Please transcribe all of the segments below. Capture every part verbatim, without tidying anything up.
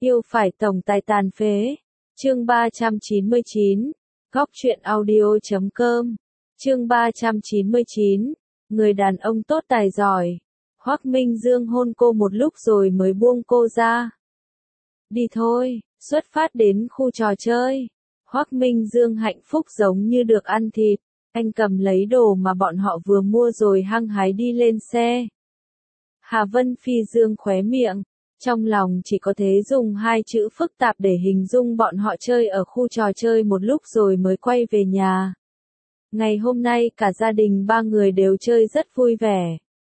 Yêu phải tổng tài tàn phế. Chương ba trăm chín mươi chín. Góc truyện audio chấm com. Chương ba trăm chín mươi chín. Người đàn ông tốt tài giỏi. Hoắc Minh Dương hôn cô một lúc rồi mới buông cô ra. Đi thôi, xuất phát đến khu trò chơi. Hoắc Minh Dương hạnh phúc giống như được ăn thịt. Anh cầm lấy đồ mà bọn họ vừa mua rồi hăng hái đi lên xe. Hà Vân Phi dương khóe miệng. Trong lòng chỉ có thể dùng hai chữ phức tạp để hình dung bọn họ chơi ở khu trò chơi một lúc rồi mới quay về nhà. Ngày hôm nay cả gia đình ba người đều chơi rất vui vẻ.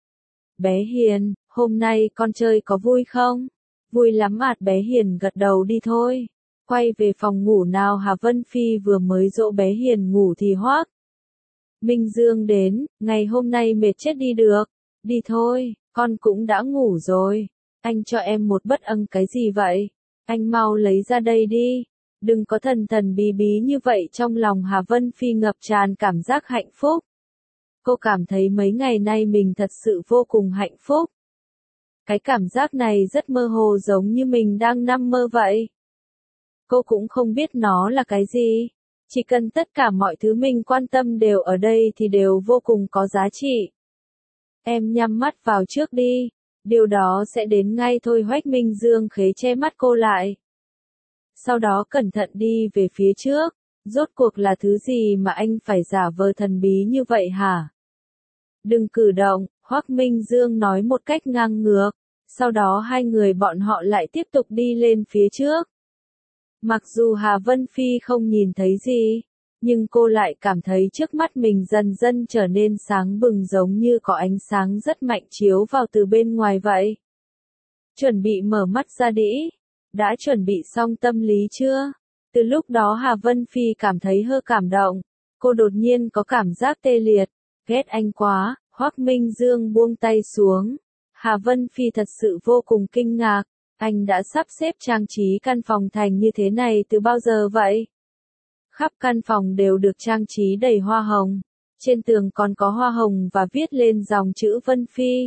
Bé Hiền, hôm nay con chơi có vui không? Vui lắm ạ. Bé Hiền gật đầu. Đi thôi. Quay về phòng ngủ nào. Hà Vân Phi vừa mới dỗ bé Hiền ngủ thì Hoắc Minh Dương đến. Ngày hôm nay mệt chết đi được. Đi thôi, con cũng đã ngủ rồi. Anh cho em một bất ưng. Cái gì vậy? Anh mau lấy ra đây đi. Đừng có thần thần bí bí như vậy. Trong lòng Hà Vân Phi ngập tràn cảm giác hạnh phúc. Cô cảm thấy mấy ngày nay mình thật sự vô cùng hạnh phúc. Cái cảm giác này rất mơ hồ giống như mình đang nằm mơ vậy. Cô cũng không biết nó là cái gì. Chỉ cần tất cả mọi thứ mình quan tâm đều ở đây thì đều vô cùng có giá trị. Em nhắm mắt vào trước đi. Điều đó sẽ đến ngay thôi. Hoắc Minh Dương khế che mắt cô lại. Sau đó cẩn thận đi về phía trước. Rốt cuộc là thứ gì mà anh phải giả vờ thần bí như vậy hả? Đừng cử động, Hoắc Minh Dương nói một cách ngang ngược. Sau đó hai người bọn họ lại tiếp tục đi lên phía trước. Mặc dù Hà Vân Phi không nhìn thấy gì, nhưng cô lại cảm thấy trước mắt mình dần dần trở nên sáng bừng giống như có ánh sáng rất mạnh chiếu vào từ bên ngoài vậy. Chuẩn bị mở mắt ra đi. Đã chuẩn bị xong tâm lý chưa? Từ lúc đó Hà Vân Phi cảm thấy hơi cảm động. Cô đột nhiên có cảm giác tê liệt. Ghét anh quá. Hoắc Minh Dương buông tay xuống. Hà Vân Phi thật sự vô cùng kinh ngạc. Anh đã sắp xếp trang trí căn phòng thành như thế này từ bao giờ vậy? Khắp căn phòng đều được trang trí đầy hoa hồng. Trên tường còn có hoa hồng và viết lên dòng chữ Vân Phi.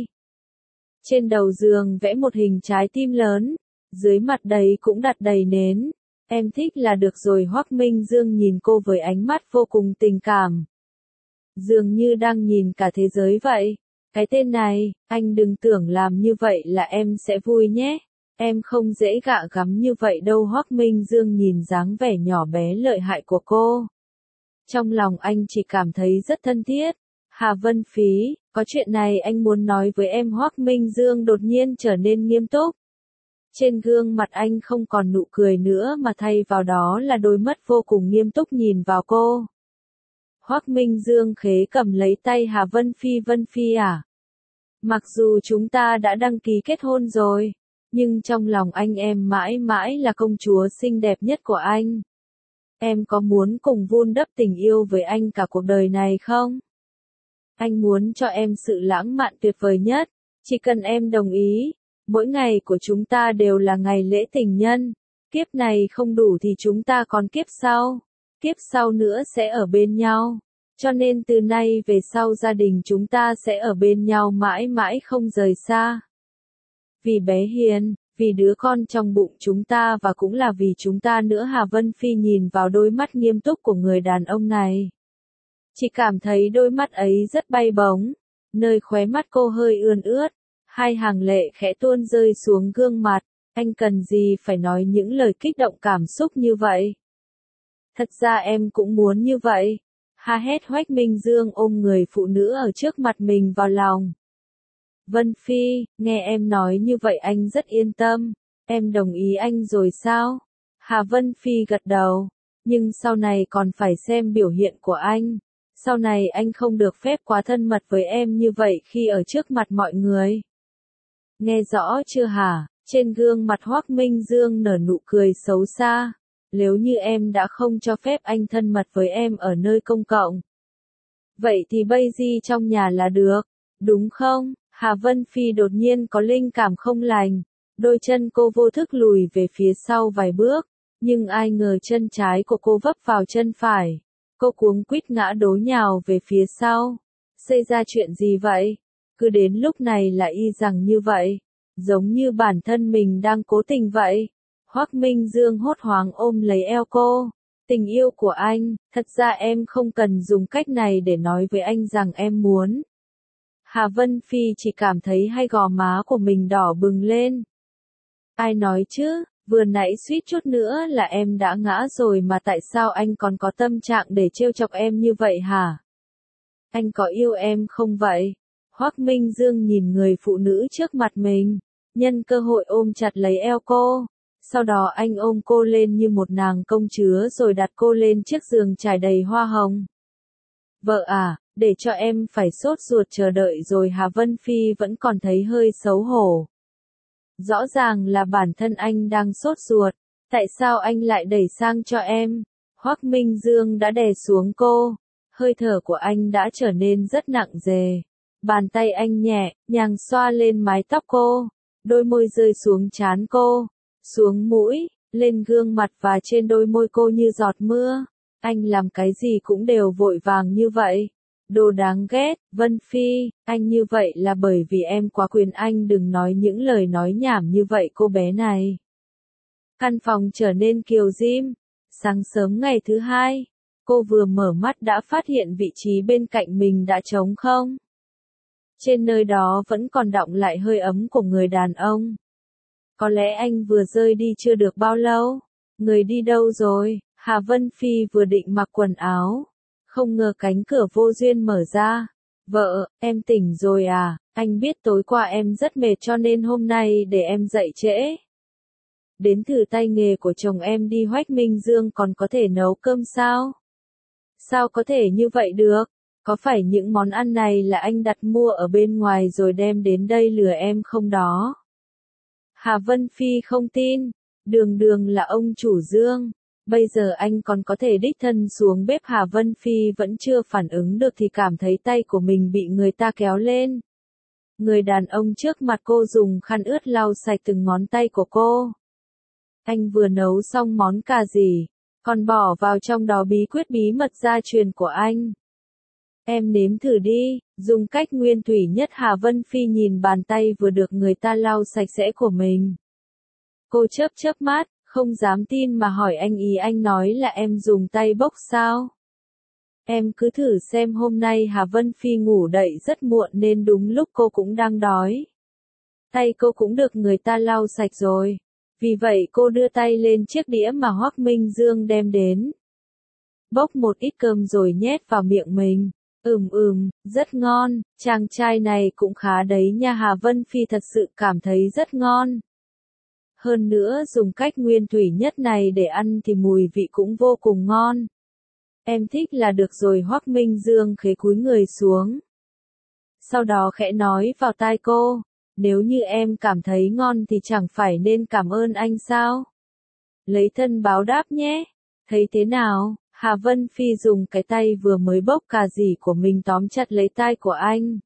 Trên đầu giường vẽ một hình trái tim lớn. Dưới mặt đầy cũng đặt đầy nến. Em thích là được rồi. Hoắc Minh Dương nhìn cô với ánh mắt vô cùng tình cảm. Dường như đang nhìn cả thế giới vậy. Cái tên này, anh đừng tưởng làm như vậy là em sẽ vui nhé. Em không dễ gạ gắm như vậy đâu. Hoắc Minh Dương nhìn dáng vẻ nhỏ bé lợi hại của cô. Trong lòng anh chỉ cảm thấy rất thân thiết. Hà Vân Phi, có chuyện này anh muốn nói với em. Hoắc Minh Dương đột nhiên trở nên nghiêm túc. Trên gương mặt anh không còn nụ cười nữa mà thay vào đó là đôi mắt vô cùng nghiêm túc nhìn vào cô. Hoắc Minh Dương khế cầm lấy tay Hà Vân Phi. Vân Phi à? Mặc dù chúng ta đã đăng ký kết hôn rồi, nhưng trong lòng anh em mãi mãi là công chúa xinh đẹp nhất của anh. Em có muốn cùng vun đắp tình yêu với anh cả cuộc đời này không? Anh muốn cho em sự lãng mạn tuyệt vời nhất. Chỉ cần em đồng ý, mỗi ngày của chúng ta đều là ngày lễ tình nhân. Kiếp này không đủ thì chúng ta còn kiếp sau. Kiếp sau nữa sẽ ở bên nhau. Cho nên từ nay về sau gia đình chúng ta sẽ ở bên nhau mãi mãi không rời xa. Vì bé Hiền, vì đứa con trong bụng chúng ta và cũng là vì chúng ta nữa. Hà Vân Phi nhìn vào đôi mắt nghiêm túc của người đàn ông này. Chỉ cảm thấy đôi mắt ấy rất bay bổng. Nơi khóe mắt cô hơi ươn ướt. Hai hàng lệ khẽ tuôn rơi xuống gương mặt. Anh cần gì phải nói những lời kích động cảm xúc như vậy? Thật ra em cũng muốn như vậy. Ha hét. Hoắc Minh Dương ôm người phụ nữ ở trước mặt mình vào lòng. Vân Phi, nghe em nói như vậy anh rất yên tâm. Em đồng ý anh rồi sao? Hà Vân Phi gật đầu. Nhưng sau này còn phải xem biểu hiện của anh. Sau này anh không được phép quá thân mật với em như vậy khi ở trước mặt mọi người. Nghe rõ chưa hả? Trên gương mặt Hoắc Minh Dương nở nụ cười xấu xa. Nếu như em đã không cho phép anh thân mật với em ở nơi công cộng, vậy thì bây giờ trong nhà là được, đúng không? Hà Vân Phi đột nhiên có linh cảm không lành. Đôi chân cô vô thức lùi về phía sau vài bước. Nhưng ai ngờ chân trái của cô vấp vào chân phải. Cô cuống quýt ngã đổ nhào về phía sau. Xảy ra chuyện gì vậy? Cứ đến lúc này là y rằng như vậy. Giống như bản thân mình đang cố tình vậy. Hoắc Minh Dương hốt hoảng ôm lấy eo cô. Tình yêu của anh, thật ra em không cần dùng cách này để nói với anh rằng em muốn. Hà Vân Phi chỉ cảm thấy hai gò má của mình đỏ bừng lên. Ai nói chứ, vừa nãy suýt chút nữa là em đã ngã rồi mà tại sao anh còn có tâm trạng để trêu chọc em như vậy hả? Anh có yêu em không vậy? Hoắc Minh Dương nhìn người phụ nữ trước mặt mình, nhân cơ hội ôm chặt lấy eo cô. Sau đó anh ôm cô lên như một nàng công chúa rồi đặt cô lên chiếc giường trải đầy hoa hồng. Vợ à, để cho em phải sốt ruột chờ đợi rồi. Hà Vân Phi vẫn còn thấy hơi xấu hổ. Rõ ràng là bản thân anh đang sốt ruột, tại sao anh lại đẩy sang cho em? Hoắc Minh Dương đã đè xuống cô, hơi thở của anh đã trở nên rất nặng nề. Bàn tay anh nhẹ nhàng xoa lên mái tóc cô, đôi môi rơi xuống trán cô, xuống mũi, lên gương mặt và trên đôi môi cô như giọt mưa. Anh làm cái gì cũng đều vội vàng như vậy. Đồ đáng ghét, Vân Phi, anh như vậy là bởi vì em quá quyền anh, đừng nói những lời nói nhảm như vậy cô bé này. Căn phòng trở nên kiều diễm. Sáng sớm ngày thứ hai, cô vừa mở mắt đã phát hiện vị trí bên cạnh mình đã trống không. Trên nơi đó vẫn còn đọng lại hơi ấm của người đàn ông. Có lẽ anh vừa rơi đi chưa được bao lâu. Người đi đâu rồi? Hà Vân Phi vừa định mặc quần áo, không ngờ cánh cửa vô duyên mở ra. Vợ, em tỉnh rồi à? Anh biết tối qua em rất mệt cho nên hôm nay để em dậy trễ. Đến thử tay nghề của chồng em đi. Hoắc Minh Dương còn có thể nấu cơm sao? Sao có thể như vậy được? Có phải những món ăn này là anh đặt mua ở bên ngoài rồi đem đến đây lừa em không đó? Hà Vân Phi không tin, đường đường là ông chủ Dương. Bây giờ anh còn có thể đích thân xuống bếp. Hà Vân Phi vẫn chưa phản ứng được thì cảm thấy tay của mình bị người ta kéo lên. Người đàn ông trước mặt cô dùng khăn ướt lau sạch từng ngón tay của cô. Anh vừa nấu xong món cà gì, còn bỏ vào trong đó bí quyết bí mật gia truyền của anh. Em nếm thử đi, dùng cách nguyên thủy nhất. Hà Vân Phi nhìn bàn tay vừa được người ta lau sạch sẽ của mình. Cô chớp chớp mắt, không dám tin mà hỏi anh, ý anh nói là em dùng tay bốc sao? Em cứ thử xem. Hôm nay Hà Vân Phi ngủ dậy rất muộn nên đúng lúc cô cũng đang đói. Tay cô cũng được người ta lau sạch rồi. Vì vậy cô đưa tay lên chiếc đĩa mà Hoắc Minh Dương đem đến. Bốc một ít cơm rồi nhét vào miệng mình. Ừm ừm, rất ngon, chàng trai này cũng khá đấy nha. Hà Vân Phi thật sự cảm thấy rất ngon. Hơn nữa dùng cách nguyên thủy nhất này để ăn thì mùi vị cũng vô cùng ngon. Em thích là được rồi. Hoắc Minh Dương khế cúi người xuống. Sau đó khẽ nói vào tai cô, nếu như em cảm thấy ngon thì chẳng phải nên cảm ơn anh sao? Lấy thân báo đáp nhé. Thấy thế nào? Hà Vân Phi dùng cái tay vừa mới bốc cà rỉ của mình tóm chặt lấy tai của anh.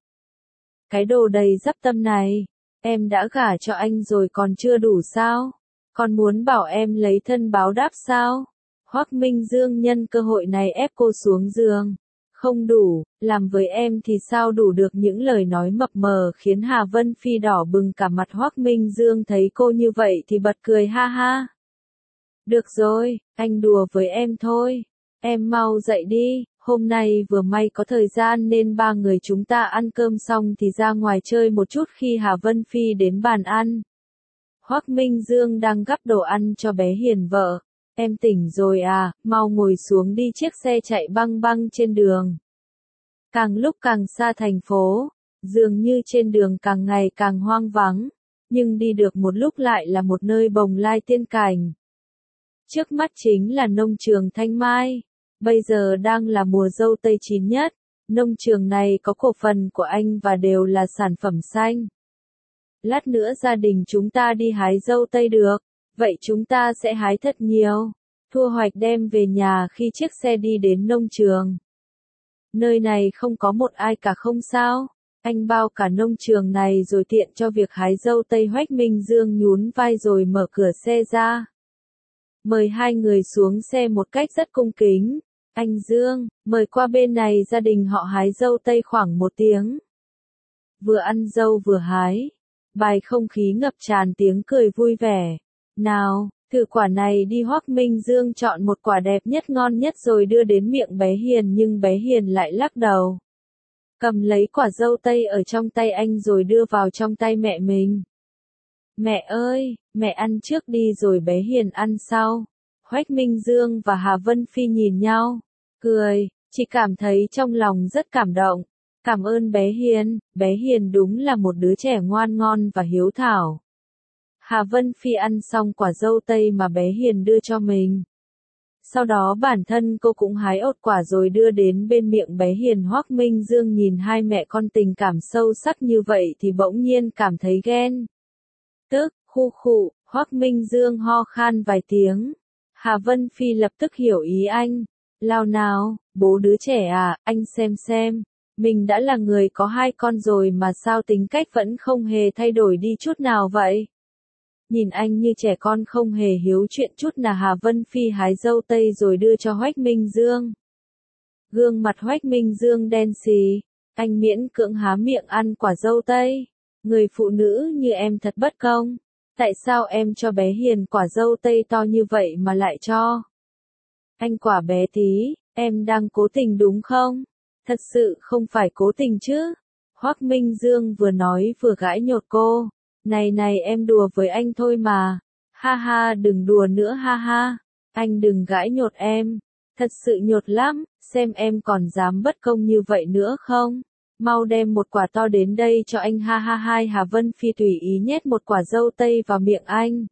Cái đồ đầy dắp tâm này, em đã gả cho anh rồi còn chưa đủ sao? Còn muốn bảo em lấy thân báo đáp sao? Hoắc Minh Dương nhân cơ hội này ép cô xuống giường. Không đủ, làm với em thì sao đủ được? Những lời nói mập mờ khiến Hà Vân Phi đỏ bừng cả mặt. Hoắc Minh Dương thấy cô như vậy thì bật cười ha ha. Được rồi, anh đùa với em thôi. Em mau dậy đi, hôm nay vừa may có thời gian nên ba người chúng ta ăn cơm xong thì ra ngoài chơi một chút. Khi Hà Vân Phi đến bàn ăn, Hoắc Minh Dương đang gắp đồ ăn cho bé Hiền vợ. Em tỉnh rồi à, mau ngồi xuống đi. Chiếc xe chạy băng băng trên đường. Càng lúc càng xa thành phố, dường như trên đường càng ngày càng hoang vắng, nhưng đi được một lúc lại là một nơi bồng lai tiên cảnh. Trước mắt chính là nông trường Thanh Mai. Bây giờ đang là mùa dâu tây chín nhất. Nông trường này có cổ phần của anh và đều là sản phẩm xanh. Lát nữa gia đình chúng ta đi hái dâu tây được. Vậy chúng ta sẽ hái thật nhiều, thu hoạch đem về nhà. Khi chiếc xe đi đến nông trường, nơi này không có một ai cả. Không sao, anh bao cả nông trường này rồi tiện cho việc hái dâu tây. Hoắc Minh Dương nhún vai rồi mở cửa xe ra. Mời hai người xuống xe một cách rất cung kính. Anh Dương, mời qua bên này. Gia đình họ hái dâu tây khoảng một tiếng. Vừa ăn dâu vừa hái, bài không khí ngập tràn tiếng cười vui vẻ. Nào, Thử quả này đi. Hoắc Minh Dương chọn một quả đẹp nhất ngon nhất rồi đưa đến miệng bé Hiền, nhưng bé Hiền lại lắc đầu. Cầm lấy quả dâu tây ở trong tay anh rồi đưa vào trong tay mẹ mình. Mẹ ơi, mẹ ăn trước đi rồi bé Hiền ăn sau. Hoắc Minh Dương và Hà Vân Phi nhìn nhau, cười, chỉ cảm thấy trong lòng rất cảm động. Cảm ơn bé Hiền, bé Hiền đúng là một đứa trẻ ngoan ngon và hiếu thảo. Hà Vân Phi ăn xong quả dâu tây mà bé Hiền đưa cho mình. Sau đó bản thân cô cũng hái ột quả rồi đưa đến bên miệng bé Hiền. Hoắc Minh Dương nhìn hai mẹ con tình cảm sâu sắc như vậy thì bỗng nhiên cảm thấy ghen. Tức, khu khụ, Hoắc Minh Dương ho khan vài tiếng. Hà Vân Phi lập tức hiểu ý anh. Lao nào, bố đứa trẻ à, anh xem xem. Mình đã là người có hai con rồi mà sao tính cách vẫn không hề thay đổi đi chút nào vậy? Nhìn anh như trẻ con không hề hiếu chuyện chút nào. Hà Vân Phi hái dâu tây rồi đưa cho Hoắc Minh Dương. Gương mặt Hoắc Minh Dương đen xì, anh miễn cưỡng há miệng ăn quả dâu tây. Người phụ nữ như em thật bất công. Tại sao em cho bé Hiền quả dâu tây to như vậy mà lại cho anh quả bé tí? Em đang cố tình đúng không? Thật sự không phải cố tình chứ? Hoắc Minh Dương vừa nói vừa gãi nhột cô. Này này, em đùa với anh thôi mà. Ha ha, đừng đùa nữa ha ha. Anh đừng gãi nhột em. Thật sự nhột lắm, xem em còn dám bất công như vậy nữa không? Mau đem một quả to đến đây cho anh. Ha ha ha. Hà Vân Phi tùy ý nhét một quả dâu tây vào miệng anh.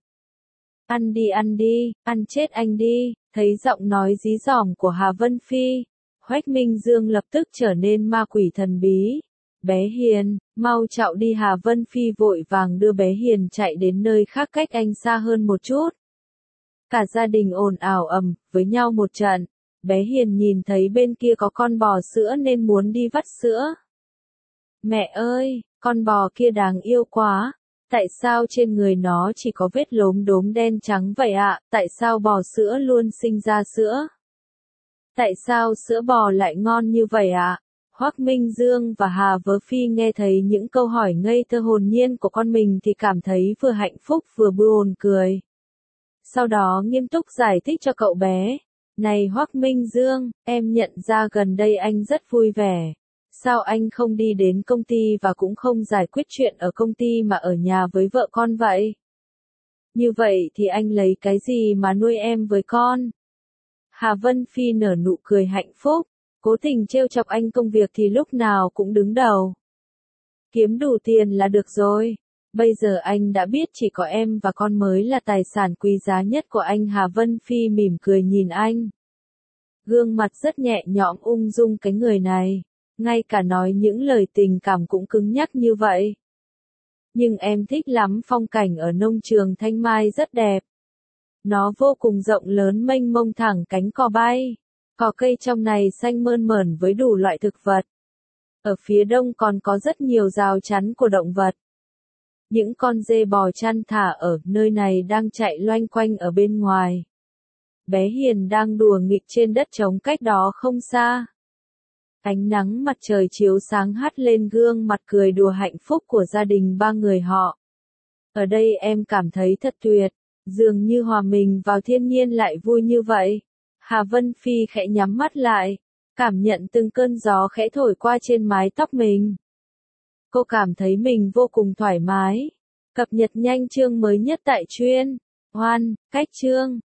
Ăn đi ăn đi, ăn chết anh đi. Thấy giọng nói dí dỏm của Hà Vân Phi, Hoắc Minh Dương lập tức trở nên ma quỷ thần bí. Bé Hiền, mau chạo đi. Hà Vân Phi vội vàng đưa bé Hiền chạy đến nơi khác cách anh xa hơn một chút. Cả gia đình ồn ào ầm với nhau một trận. Bé Hiền nhìn thấy bên kia có con bò sữa nên muốn đi vắt sữa. Mẹ ơi, con bò kia đáng yêu quá. Tại sao trên người nó chỉ có vết lốm đốm đen trắng vậy ạ? Tại sao bò sữa luôn sinh ra sữa? Tại sao sữa bò lại ngon như vậy ạ? Hoắc Minh Dương và Hà Vớ Phi nghe thấy những câu hỏi ngây thơ hồn nhiên của con mình thì cảm thấy vừa hạnh phúc vừa buồn cười. Sau đó nghiêm túc giải thích cho cậu bé. Này Hoắc Minh Dương, em nhận ra gần đây anh rất vui vẻ. Sao anh không đi đến công ty và cũng không giải quyết chuyện ở công ty mà ở nhà với vợ con vậy? Như vậy thì anh lấy cái gì mà nuôi em với con? Hà Vân Phi nở nụ cười hạnh phúc, cố tình trêu chọc anh. Công việc thì lúc nào cũng đứng đầu. Kiếm đủ tiền là được rồi. Bây giờ anh đã biết chỉ có em và con mới là tài sản quý giá nhất của anh. Hà Vân Phi mỉm cười nhìn anh. Gương mặt rất nhẹ nhõm ung dung cái người này. Ngay cả nói những lời tình cảm cũng cứng nhắc như vậy. Nhưng em thích lắm, phong cảnh ở nông trường Thanh Mai rất đẹp. Nó vô cùng rộng lớn mênh mông thẳng cánh cò bay. Cỏ cây trong này xanh mơn mởn với đủ loại thực vật. Ở phía đông còn có rất nhiều rào chắn của động vật. Những con dê bò chăn thả ở nơi này đang chạy loanh quanh ở bên ngoài. Bé Hiền đang đùa nghịch trên đất trống cách đó không xa. Ánh nắng mặt trời chiếu sáng hắt lên gương mặt cười đùa hạnh phúc của gia đình ba người họ. Ở đây em cảm thấy thật tuyệt, dường như hòa mình vào thiên nhiên lại vui như vậy. Hà Vân Phi khẽ nhắm mắt lại, cảm nhận từng cơn gió khẽ thổi qua trên mái tóc mình. Cô cảm thấy mình vô cùng thoải mái. Cập nhật nhanh chương mới nhất tại truyện Hoan, cách chương.